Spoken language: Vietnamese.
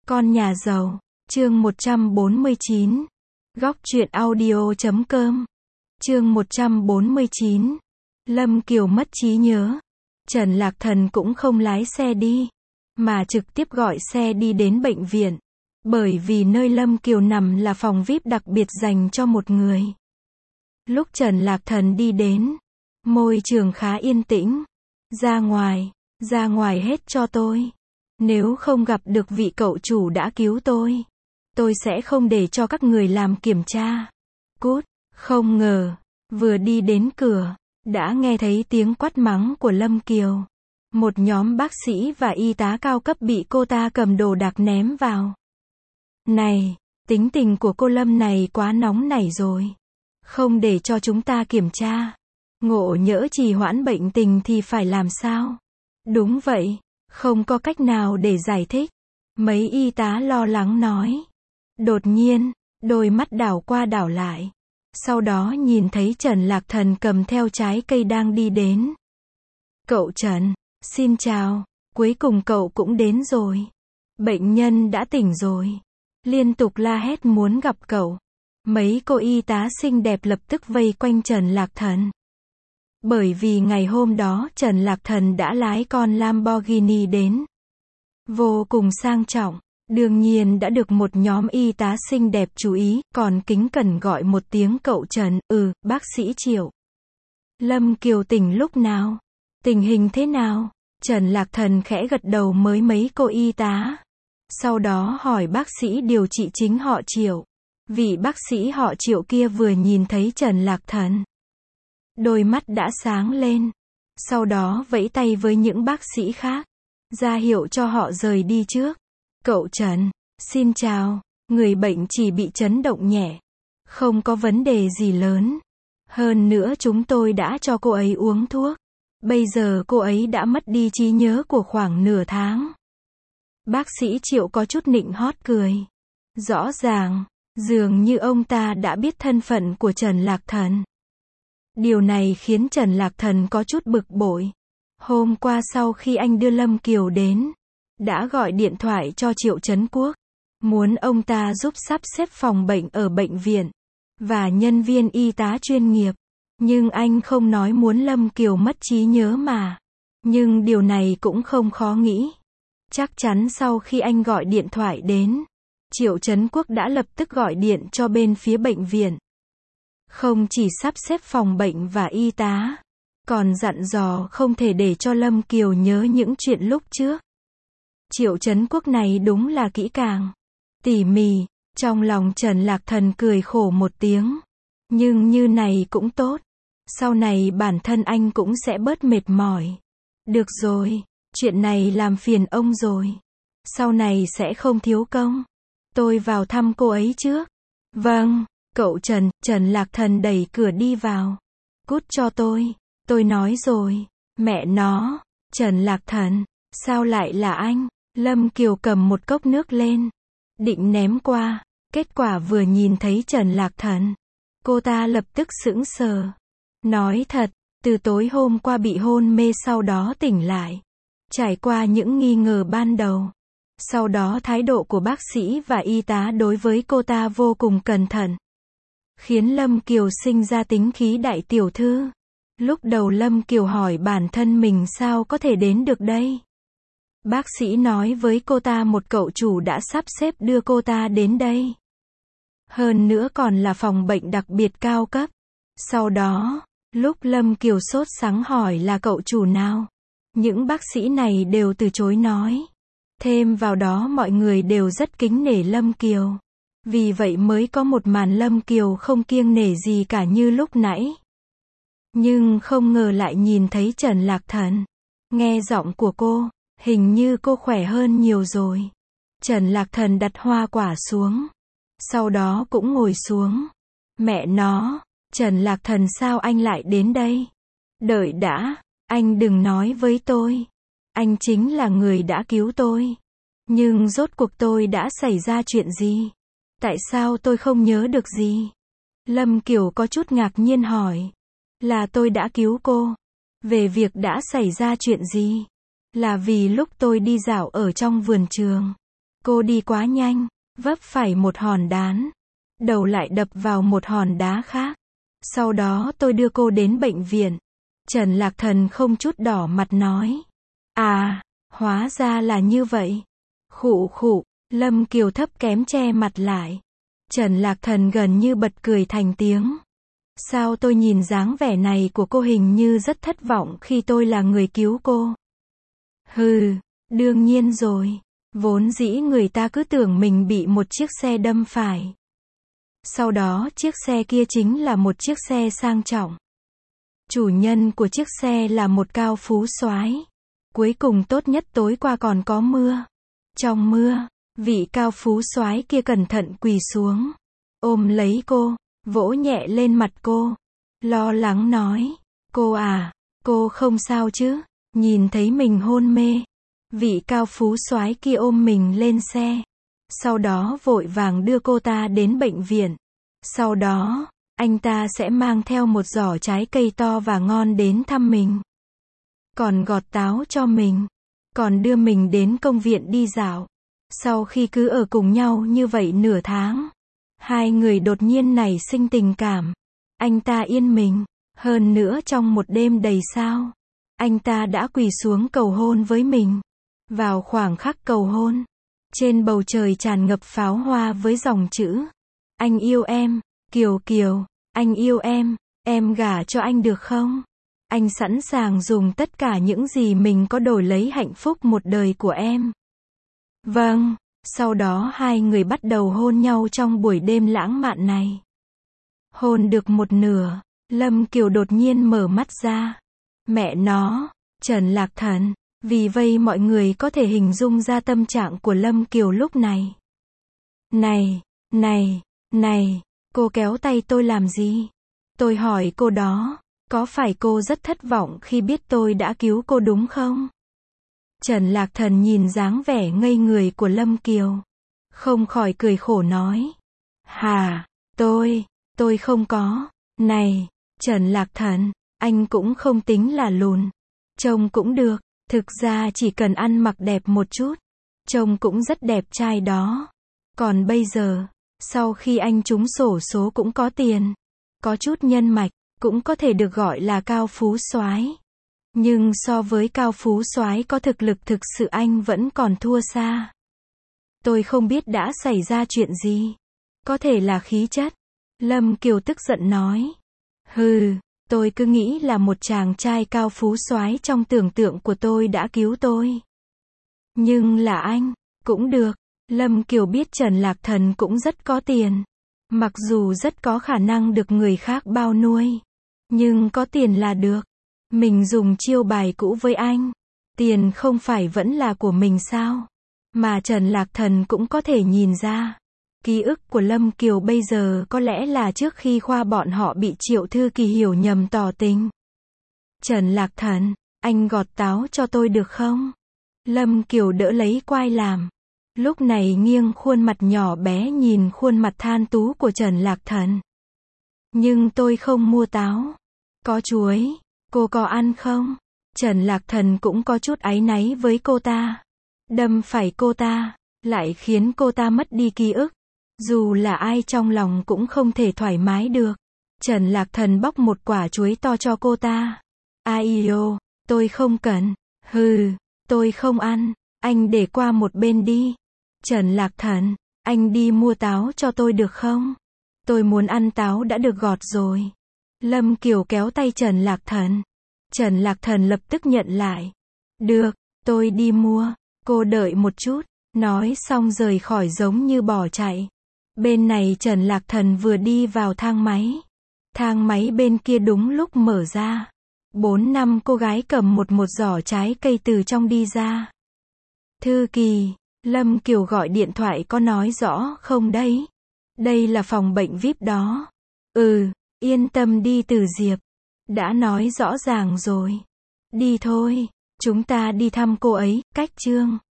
Con nhà giàu, chương 149. Góc truyện audio.com. Chương 149. Lâm Kiều mất trí nhớ. Trần Lạc Thần cũng không lái xe đi, mà trực tiếp gọi xe đi đến bệnh viện. Bởi vì nơi Lâm Kiều nằm là phòng VIP đặc biệt dành cho một người. Lúc Trần Lạc Thần đi đến, môi trường khá yên tĩnh. Ra ngoài hết cho tôi. Nếu không gặp được vị cậu chủ đã cứu tôi sẽ không để cho các người làm kiểm tra. Cút, không ngờ, vừa đi đến cửa, đã nghe thấy tiếng quát mắng của Lâm Kiều. Một nhóm bác sĩ và y tá cao cấp bị cô ta cầm đồ đạc ném vào. Này, tính tình của cô Lâm này quá nóng nảy rồi. Không để cho chúng ta kiểm tra. Ngộ nhỡ trì hoãn bệnh tình thì phải làm sao? Đúng vậy, không có cách nào để giải thích. Mấy y tá lo lắng nói. Đột nhiên, đôi mắt đảo qua đảo lại. Sau đó nhìn thấy Trần Lạc Thần cầm theo trái cây đang đi đến. Cậu Trần, xin chào, cuối cùng cậu cũng đến rồi. Bệnh nhân đã tỉnh rồi. Liên tục la hét muốn gặp cậu. Mấy cô y tá xinh đẹp lập tức vây quanh Trần Lạc Thần. Bởi vì ngày hôm đó Trần Lạc Thần đã lái con Lamborghini đến. Vô cùng sang trọng. Đương nhiên đã được một nhóm y tá xinh đẹp chú ý, còn kính cẩn gọi một tiếng cậu Trần, bác sĩ Triệu. Lâm Kiều tỉnh lúc nào? Tình hình thế nào? Trần Lạc Thần khẽ gật đầu với mấy cô y tá. Sau đó hỏi bác sĩ điều trị chính họ Triệu. Vị bác sĩ họ Triệu kia vừa nhìn thấy Trần Lạc Thần, đôi mắt đã sáng lên. Sau đó vẫy tay với những bác sĩ khác, ra hiệu cho họ rời đi trước. Cậu Trần, xin chào, người bệnh chỉ bị chấn động nhẹ. Không có vấn đề gì lớn. Hơn nữa chúng tôi đã cho cô ấy uống thuốc. Bây giờ cô ấy đã mất đi trí nhớ của khoảng nửa tháng. Bác sĩ Triệu có chút nịnh hót cười. Rõ ràng, dường như ông ta đã biết thân phận của Trần Lạc Thần. Điều này khiến Trần Lạc Thần có chút bực bội. Hôm qua sau khi anh đưa Lâm Kiều đến, đã gọi điện thoại cho Triệu Trấn Quốc, muốn ông ta giúp sắp xếp phòng bệnh ở bệnh viện, và nhân viên y tá chuyên nghiệp. Nhưng anh không nói muốn Lâm Kiều mất trí nhớ mà. Nhưng điều này cũng không khó nghĩ. Chắc chắn sau khi anh gọi điện thoại đến, Triệu Trấn Quốc đã lập tức gọi điện cho bên phía bệnh viện. Không chỉ sắp xếp phòng bệnh và y tá, còn dặn dò không thể để cho Lâm Kiều nhớ những chuyện lúc trước. Triệu Trấn Quốc này đúng là kỹ càng, tỉ mỉ. Trong lòng Trần Lạc Thần cười khổ một tiếng. Nhưng như này cũng tốt. Sau này bản thân anh cũng sẽ bớt mệt mỏi. Được rồi, chuyện này làm phiền ông rồi. Sau này sẽ không thiếu công. Tôi vào thăm cô ấy trước. Vâng, cậu Trần. Trần Lạc Thần đẩy cửa đi vào. Cút cho tôi nói rồi. Mẹ nó, Trần Lạc Thần, sao lại là anh? Lâm Kiều cầm một cốc nước lên, định ném qua. Kết quả vừa nhìn thấy Trần Lạc Thần, cô ta lập tức sững sờ. Nói thật, từ tối hôm qua bị hôn mê sau đó tỉnh lại. Trải qua những nghi ngờ ban đầu. Sau đó thái độ của bác sĩ và y tá đối với cô ta vô cùng cẩn thận, khiến Lâm Kiều sinh ra tính khí đại tiểu thư. Lúc đầu Lâm Kiều hỏi bản thân mình sao có thể đến được đây. Bác sĩ nói với cô ta một cậu chủ đã sắp xếp đưa cô ta đến đây. Hơn nữa còn là phòng bệnh đặc biệt cao cấp. Sau đó, lúc Lâm Kiều sốt sắng hỏi là cậu chủ nào, những bác sĩ này đều từ chối nói. Thêm vào đó mọi người đều rất kính nể Lâm Kiều. Vì vậy mới có một màn Lâm Kiều không kiêng nể gì cả như lúc nãy. Nhưng không ngờ lại nhìn thấy Trần Lạc Thần. Nghe giọng của cô, hình như cô khỏe hơn nhiều rồi. Trần Lạc Thần đặt hoa quả xuống. Sau đó cũng ngồi xuống. Mẹ nó, Trần Lạc Thần sao anh lại đến đây? Đợi đã, anh đừng nói với tôi. Anh chính là người đã cứu tôi. Nhưng rốt cuộc tôi đã xảy ra chuyện gì? Tại sao tôi không nhớ được gì? Lâm Kiều có chút ngạc nhiên hỏi. Là tôi đã cứu cô. Về việc đã xảy ra chuyện gì? Là vì lúc tôi đi dạo ở trong vườn trường, Cô đi quá nhanh, vấp phải một hòn đá, đầu lại đập vào một hòn đá khác. Sau đó tôi đưa cô đến bệnh viện. Trần Lạc Thần không chút đỏ mặt nói. À, hóa ra là như vậy. Khụ khụ, Lâm Kiều thấp kém che mặt lại. Trần Lạc Thần gần như bật cười thành tiếng. Sao tôi nhìn dáng vẻ này của cô hình như rất thất vọng khi tôi là người cứu cô. Hừ, đương nhiên rồi. Vốn dĩ người ta cứ tưởng mình bị một chiếc xe đâm phải. Sau đó chiếc xe kia chính là một chiếc xe sang trọng. Chủ nhân của chiếc xe là một cao phú soái. Cuối cùng tốt nhất tối qua còn có mưa. Trong mưa, vị cao phú soái kia cẩn thận quỳ xuống, ôm lấy cô, vỗ nhẹ lên mặt cô, lo lắng nói, cô à, cô không sao chứ? Nhìn thấy mình hôn mê, vị cao phú soái kia ôm mình lên xe, sau đó vội vàng đưa cô ta đến bệnh viện. Sau đó, anh ta sẽ mang theo một giỏ trái cây to và ngon đến thăm mình. Còn gọt táo cho mình, còn đưa mình đến công viên đi dạo. Sau khi cứ ở cùng nhau như vậy nửa tháng, hai người đột nhiên nảy sinh tình cảm. Anh ta yên mình, hơn nữa trong một đêm đầy sao, anh ta đã quỳ xuống cầu hôn với mình. Vào khoảng khắc cầu hôn, trên bầu trời tràn ngập pháo hoa với dòng chữ: anh yêu em, Kiều Kiều, anh yêu em gả cho anh được không? Anh sẵn sàng dùng tất cả những gì mình có đổi lấy hạnh phúc một đời của em. Vâng, sau đó hai người bắt đầu hôn nhau trong buổi đêm lãng mạn này. Hôn được một nửa, Lâm Kiều đột nhiên mở mắt ra. Mẹ nó, Trần Lạc Thần. Vì vậy mọi người có thể hình dung ra tâm trạng của Lâm Kiều lúc này. Này, cô kéo tay tôi làm gì? Tôi hỏi cô đó, có phải cô rất thất vọng khi biết tôi đã cứu cô đúng không? Trần Lạc Thần nhìn dáng vẻ ngây người của Lâm Kiều, không khỏi cười khổ nói. Hà, tôi không có. Này, Trần Lạc Thần, anh cũng không tính là lùn. Trông cũng được, thực ra chỉ cần ăn mặc đẹp một chút, trông cũng rất đẹp trai đó. Còn bây giờ, sau khi anh trúng xổ số cũng có tiền, có chút nhân mạch, cũng có thể được gọi là cao phú soái. Nhưng so với cao phú soái có thực lực thực sự anh vẫn còn thua xa. Tôi không biết đã xảy ra chuyện gì. Có thể là khí chất. Lâm Kiều tức giận nói. Hừ, tôi cứ nghĩ là một chàng trai cao phú soái trong tưởng tượng của tôi đã cứu tôi. Nhưng là anh, cũng được. Lâm Kiều biết Trần Lạc Thần cũng rất có tiền. Mặc dù rất có khả năng được người khác bao nuôi. Nhưng có tiền là được. Mình dùng chiêu bài cũ với anh. Tiền không phải vẫn là của mình sao? Mà Trần Lạc Thần cũng có thể nhìn ra. Ký ức của Lâm Kiều bây giờ có lẽ là trước khi Khoa bọn họ bị Triệu Thư Kỳ hiểu nhầm tỏ tình. Trần Lạc Thần, anh gọt táo cho tôi được không? Lâm Kiều đỡ lấy quai làm. Lúc này nghiêng khuôn mặt nhỏ bé nhìn khuôn mặt than tú của Trần Lạc Thần. Nhưng tôi không mua táo. Có chuối. Cô có ăn không? Trần Lạc Thần cũng có chút áy náy với cô ta. Đâm phải cô ta, lại khiến cô ta mất đi ký ức. Dù là ai trong lòng cũng không thể thoải mái được. Trần Lạc Thần bóc một quả chuối to cho cô ta. Ai ô, tôi không cần. Hừ, tôi không ăn. Anh để qua một bên đi. Trần Lạc Thần, anh đi mua táo cho tôi được không? Tôi muốn ăn táo đã được gọt rồi. Lâm Kiều kéo tay Trần Lạc Thần. Trần Lạc Thần lập tức nhận lại. Được, tôi đi mua. Cô đợi một chút. Nói xong rời khỏi giống như bỏ chạy. Bên này Trần Lạc Thần vừa đi vào thang máy. Thang máy bên kia đúng lúc mở ra. 4-5 cô gái cầm một giỏ trái cây từ trong đi ra. Thư Kỳ, Lâm Kiều gọi điện thoại có nói rõ không đấy? Đây là phòng bệnh VIP đó. Yên tâm đi Từ Diệp. Đã nói rõ ràng rồi. Đi thôi, chúng ta đi thăm cô ấy, cách Trương.